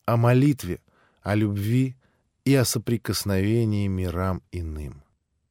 о молитве, о любви и о соприкосновении мирам иным.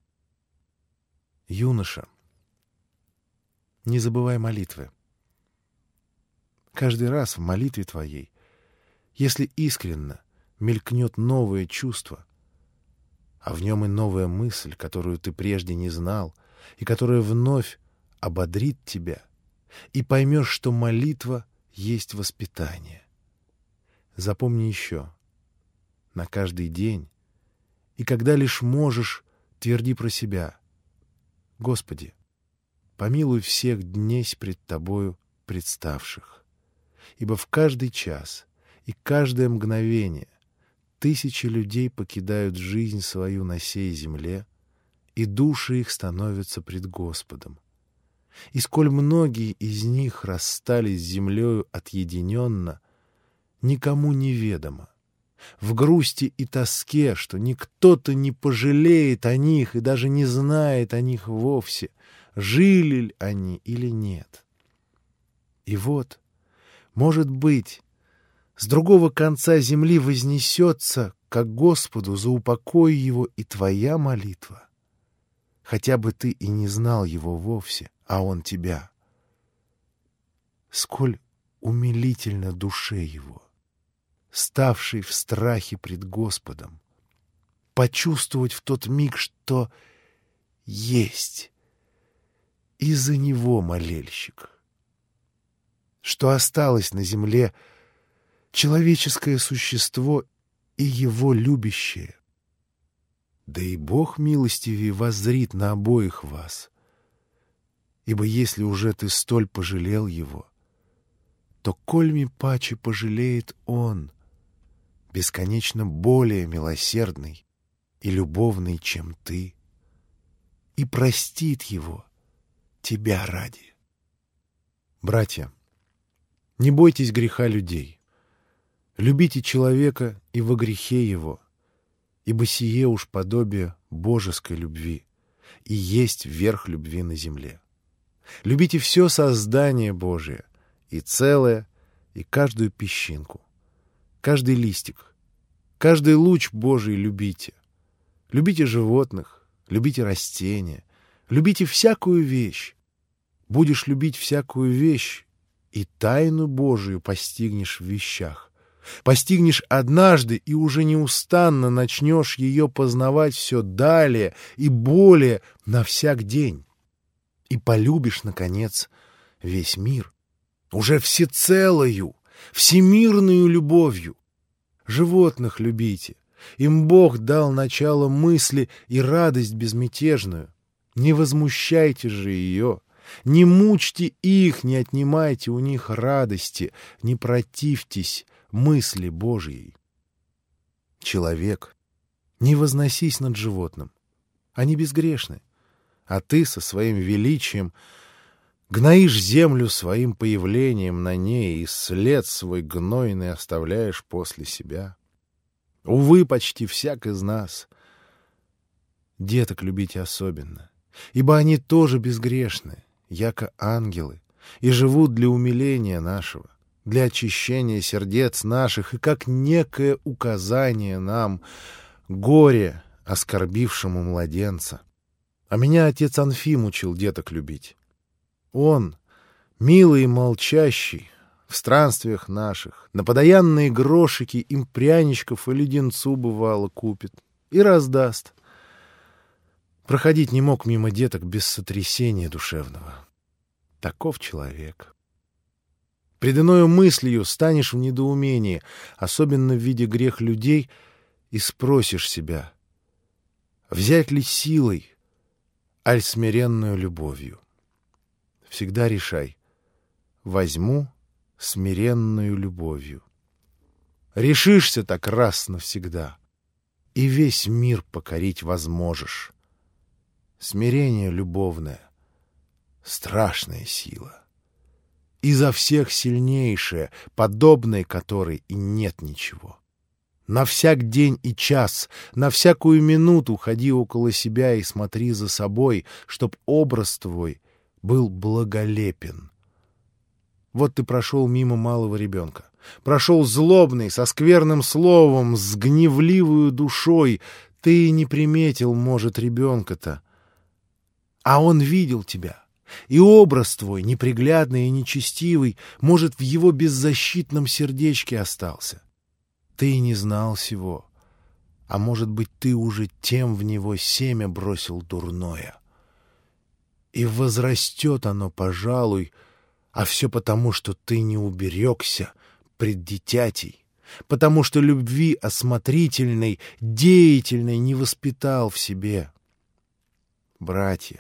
Юноша, не забывай молитвы. Каждый раз в молитве твоей, если искренно мелькнет новое чувство, а в нем и новая мысль, которую ты прежде не знал, и которая вновь ободрит тебя, и поймешь, что молитва есть воспитание. Запомни еще, на каждый день, и когда лишь можешь, тверди про себя: «Господи, помилуй всех днесь пред Тобою представших, ибо в каждый час и каждое мгновение тысячи людей покидают жизнь свою на сей земле, и души их становятся пред Господом. И сколь многие из них расстались с землею отъединенно, никому неведомо, в грусти и тоске, что никто-то не пожалеет о них и даже не знает о них вовсе, жили ли они или нет. И вот, может быть, с другого конца земли вознесется ко Господу за упокой его и твоя молитва, хотя бы ты и не знал его вовсе, а он тебя. Сколь умилительно душе его, ставшей в страхе пред Господом, почувствовать в тот миг, что есть из-за него молельщик, что осталось на земле человеческое существо и его любящее. Да и Бог милостивее воззрит на обоих вас, ибо если уже ты столь пожалел его, то кольми паче пожалеет он, бесконечно более милосердный и любовный, чем ты, и простит его тебя ради. Братья, не бойтесь греха людей. Любите человека и во грехе его, ибо сие уж подобие божеской любви и есть верх любви на земле. Любите все создание Божие, и целое, и каждую песчинку, каждый листик, каждый луч Божий любите. Любите животных, любите растения, любите всякую вещь. Будешь любить всякую вещь, и тайну Божию постигнешь в вещах. Постигнешь однажды, и уже неустанно начнешь ее познавать все далее и более на всяк день. И полюбишь, наконец, весь мир, уже всецелою, всемирную любовью. Животных любите, им Бог дал начало мысли и радость безмятежную. Не возмущайте же ее, не мучьте их, не отнимайте у них радости, не противьтесь мысли Божьей. Человек, не возносись над животным, они безгрешны, а ты со своим величием гноишь землю своим появлением на ней и след свой гнойный оставляешь после себя. Увы, почти всяк из нас. Деток любите особенно, ибо они тоже безгрешны, яко ангелы, и живут для умиления нашего, для очищения сердец наших и как некое указание нам горе оскорбившему младенца. А меня отец Анфим учил деток любить. Он, милый и молчащий, в странствиях наших, на подаянные грошики им пряничков и леденцу бывало купит и раздаст. Проходить не мог мимо деток без сотрясения душевного. Таков человек. Пред иною мыслью станешь в недоумении, особенно в виде грех людей, и спросишь себя, взять ли силой, аль смиренную любовью. Всегда решай, возьму смиренную любовью. Решишься так раз навсегда, и весь мир покорить возможешь. Смирение любовное — страшная сила, изо всех сильнейшая, подобной которой и нет ничего. На всяк день и час, на всякую минуту ходи около себя и смотри за собой, чтоб образ твой был благолепен. Вот ты прошел мимо малого ребенка. Прошел злобный, со скверным словом, с гневливою душой. Ты не приметил, может, ребенка-то. А он видел тебя. И образ твой, неприглядный и нечестивый, может, в его беззащитном сердечке остался. Ты и не знал сего. А может быть, ты уже тем в него семя бросил дурное. И возрастет оно, пожалуй, а все потому, что ты не уберегся пред дитятей, потому что любви осмотрительной, деятельной не воспитал в себе. Братья,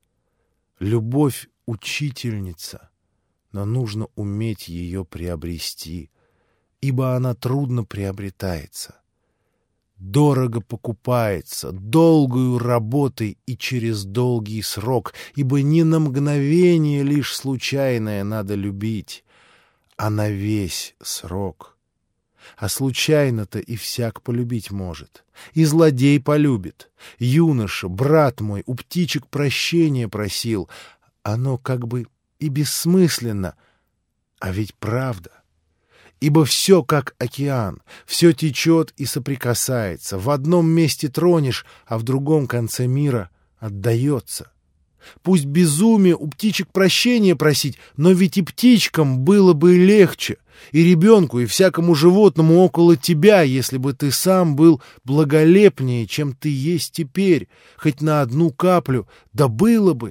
любовь — учительница, но нужно уметь ее приобрести, ибо она трудно приобретается. Дорого покупается, долгою работой и через долгий срок, ибо не на мгновение лишь случайное надо любить, а на весь срок. А случайно-то и всяк полюбить может, и злодей полюбит. Юноша, брат мой, у птичек прощения просил, оно как бы и бессмысленно, а ведь правда. Ибо все как океан, все течет и соприкасается. В одном месте тронешь, а в другом конце мира отдается. Пусть безумие у птичек прощения просить, но ведь и птичкам было бы легче, и ребенку, и всякому животному около тебя, если бы ты сам был благолепнее, чем ты есть теперь, хоть на одну каплю, да было бы.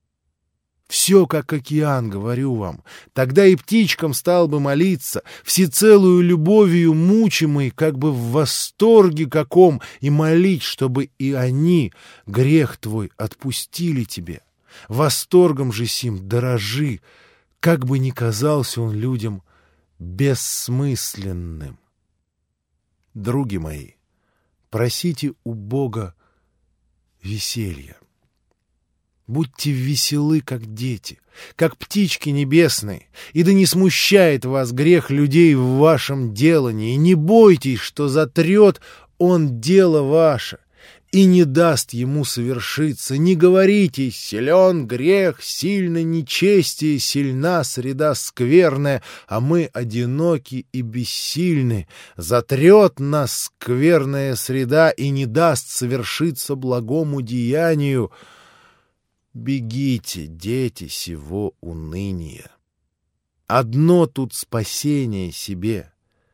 Все как океан, говорю вам. Тогда и птичкам стал бы молиться, всецелую любовью мучимый, как бы в восторге каком, и молить, чтобы и они грех твой отпустили тебе. Восторгом же сим дорожи, как бы ни казался он людям бессмысленным. Други мои, просите у Бога веселья. Будьте веселы, как дети, как птички небесные, и да не смущает вас грех людей в вашем делании, и не бойтесь, что затрет он дело ваше, и не даст ему совершиться. Не говорите: силен грех, сильно нечестие, сильна среда скверная, а мы одиноки и бессильны. Затрет нас скверная среда и не даст совершиться благому деянию. Бегите, дети, сего уныния. Одно тут спасение себе.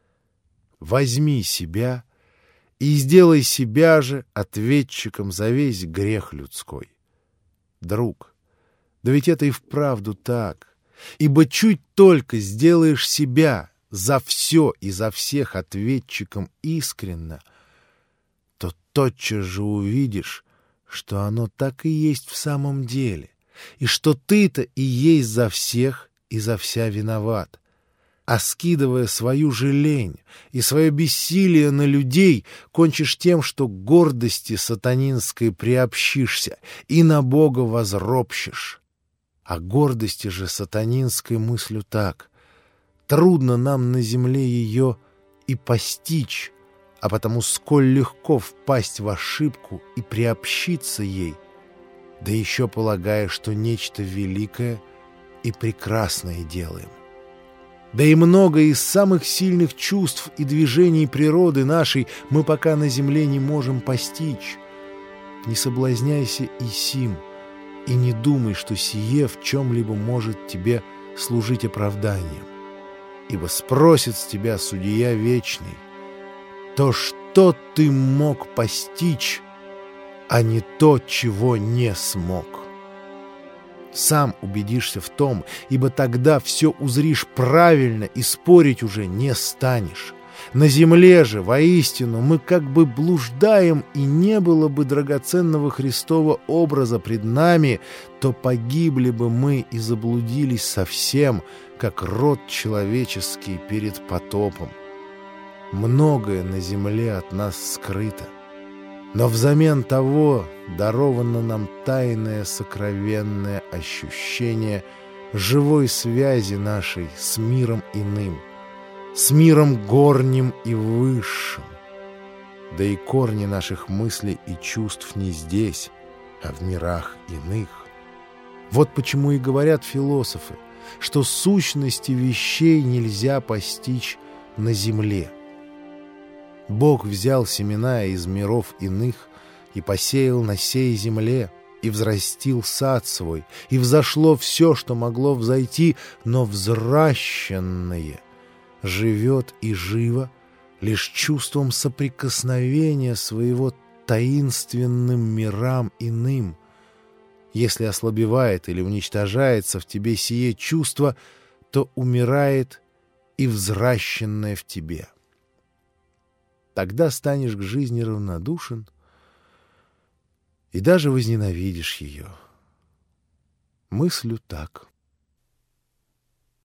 Возьми себя и сделай себя же ответчиком за весь грех людской. Друг, да ведь это и вправду так, ибо чуть только сделаешь себя за все и за всех ответчиком искренно, то тотчас же увидишь, что оно так и есть в самом деле, и что ты-то и есть за всех и за вся виноват. А скидывая свою же лень и свое бессилие на людей, кончишь тем, что к гордости сатанинской приобщишься и на Бога возропщешь. А гордости же сатанинской мыслю так: трудно нам на земле ее и постичь, а потому сколь легко впасть в ошибку и приобщиться ей, да еще полагая, что нечто великое и прекрасное делаем. Да и много из самых сильных чувств и движений природы нашей мы пока на земле не можем постичь. Не соблазняйся и сим, и не думай, что сие в чем-либо может тебе служить оправданием. Ибо спросит с тебя судья вечный: то, что ты мог постичь, а не то, чего не смог. Сам убедишься в том, ибо тогда все узришь правильно и спорить уже не станешь. На земле же, воистину, мы как бы блуждаем, и не было бы драгоценного Христова образа пред нами, то погибли бы мы и заблудились совсем, как род человеческий перед потопом. Многое на земле от нас скрыто, но взамен того даровано нам тайное сокровенное ощущение живой связи нашей с миром иным, с миром горним и высшим. Да и корни наших мыслей и чувств не здесь, а в мирах иных. Вот почему и говорят философы: что сущности вещей нельзя постичь на земле. Бог взял семена из миров иных и посеял на сей земле, и взрастил сад свой, и взошло все, что могло взойти, но взращенное живет и живо лишь чувством соприкосновения своего таинственным мирам иным. Если ослабевает или уничтожается в тебе сие чувство, то умирает и взращенное в тебе. Тогда станешь к жизни равнодушен и даже возненавидишь ее. Мыслю так.